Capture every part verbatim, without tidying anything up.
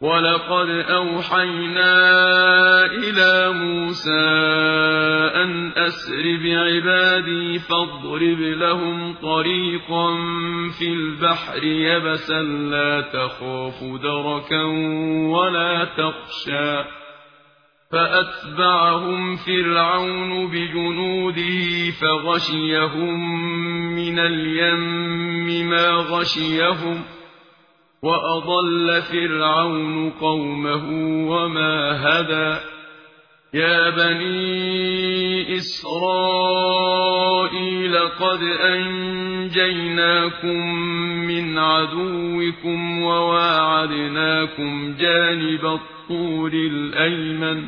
وَلَقَدْ أَوْحَيْنَا إِلَىٰ مُوسَىٰ أَنْ أَسْرِ بِعِبَادِي فَاضْرِبْ لَهُمْ طَرِيقًا فِي الْبَحْرِ يَبَسًا لَّا تَخَافُ دَرَكًا وَلَا تَخْشَىٰ فَأَتْبَعَهُمْ فِرْعَوْنُ بِجُنُودِهِ فَغَشِيَهُم مِّنَ الْيَمِّ مَا غَشِيَهُمْ وَأَضَلَّ فِرْعَوْنُ قَوْمَهُ وَمَا هَدَىٰ يَا بَنِي إِسْرَائِيلَ قَدْ أَنجَيْنَاكُم مِّنْ عَدُوِّكُمْ وَوَاعَدْنَاكُمْ جَانِبَ الطُّورِ الْأَيْمَنَ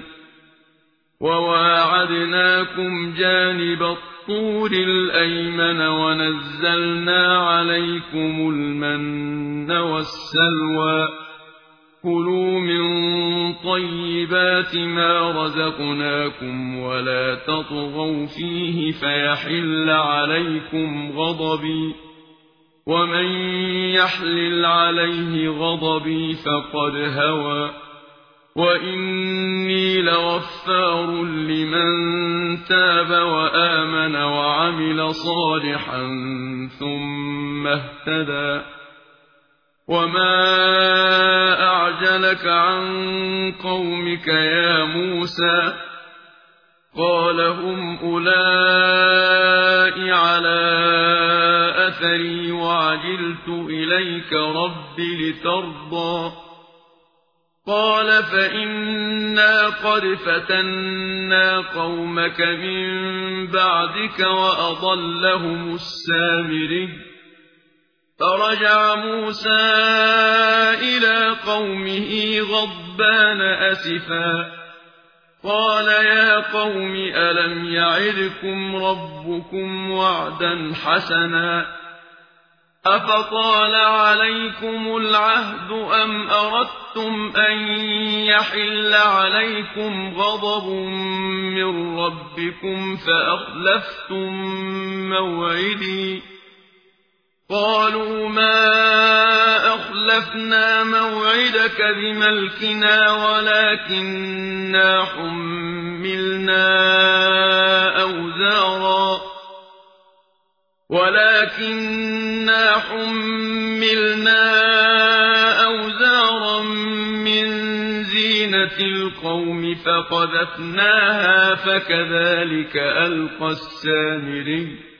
وَوَاعَدْنَاكُمْ جَانِبَ الطُّورِ الْأَيْمَنَ وَنَزَّلْنَا عَلَيْكُمُ الْمَنَّ وَالسَّلْوَىٰ كُلُوا مِن طَيِّبَاتِ مَا رَزَقْنَاكُمْ وَلَا تَطْغَوْا فِيهِ فَيَحِلَّ عَلَيْكُمْ غَضَبِي وَمَن يَحْلِلْ عَلَيْهِ غَضَبِي فَقَدْ هَوَىٰ وَإِنِّي لَغَفَّارٌ لِّمَن تَابَ وَآمَنَ وَعَمِلَ صَالِحًا ثُمَّ اهْتَدَىٰ وَمَا أَعْجَلَكَ عَن قَوْمِكَ يَا مُوسَىٰ قَالَ هُمْ أُولَاءِ عَلَىٰ أَثَرِي وَعَجِلْتُ إِلَيْكَ رَبِّ لِتَرْضَىٰ قَالَ فَإِنَّا قَدْ فَتَنَّا قَوْمَكَ مِن بَعْدِكَ وَأَضَلَّهُمُ السَّامِرِيُّ فَرَجَعَ مُوسَىٰ إِلَىٰ قَوْمِهِ غَضْبَانَ أَسِفًا قَالَ يَا قَوْمِ أَلَمْ يَعِدْكُمْ رَبُّكُمْ وَعْدًا حَسَنًا أَفَطَالَ عَلَيْكُمُ الْعَهْدُ أَمْ أَرَدتُّمْ أَن يَحِلَّ عَلَيْكُمْ غَضَبٌ مِّن رَّبِّكُمْ فَأَخْلَفْتُم مَّوْعِدِي قَالُوا مَا أَخْلَفْنَا مَوْعِدَكَ بِمَلْكِنَا وَلَٰكِنَّا حُمِّلْنَا أَوْزَارًا ولكننا حملنا أوزارا من زينة القوم فقذفناها فكذلك ألقى السامري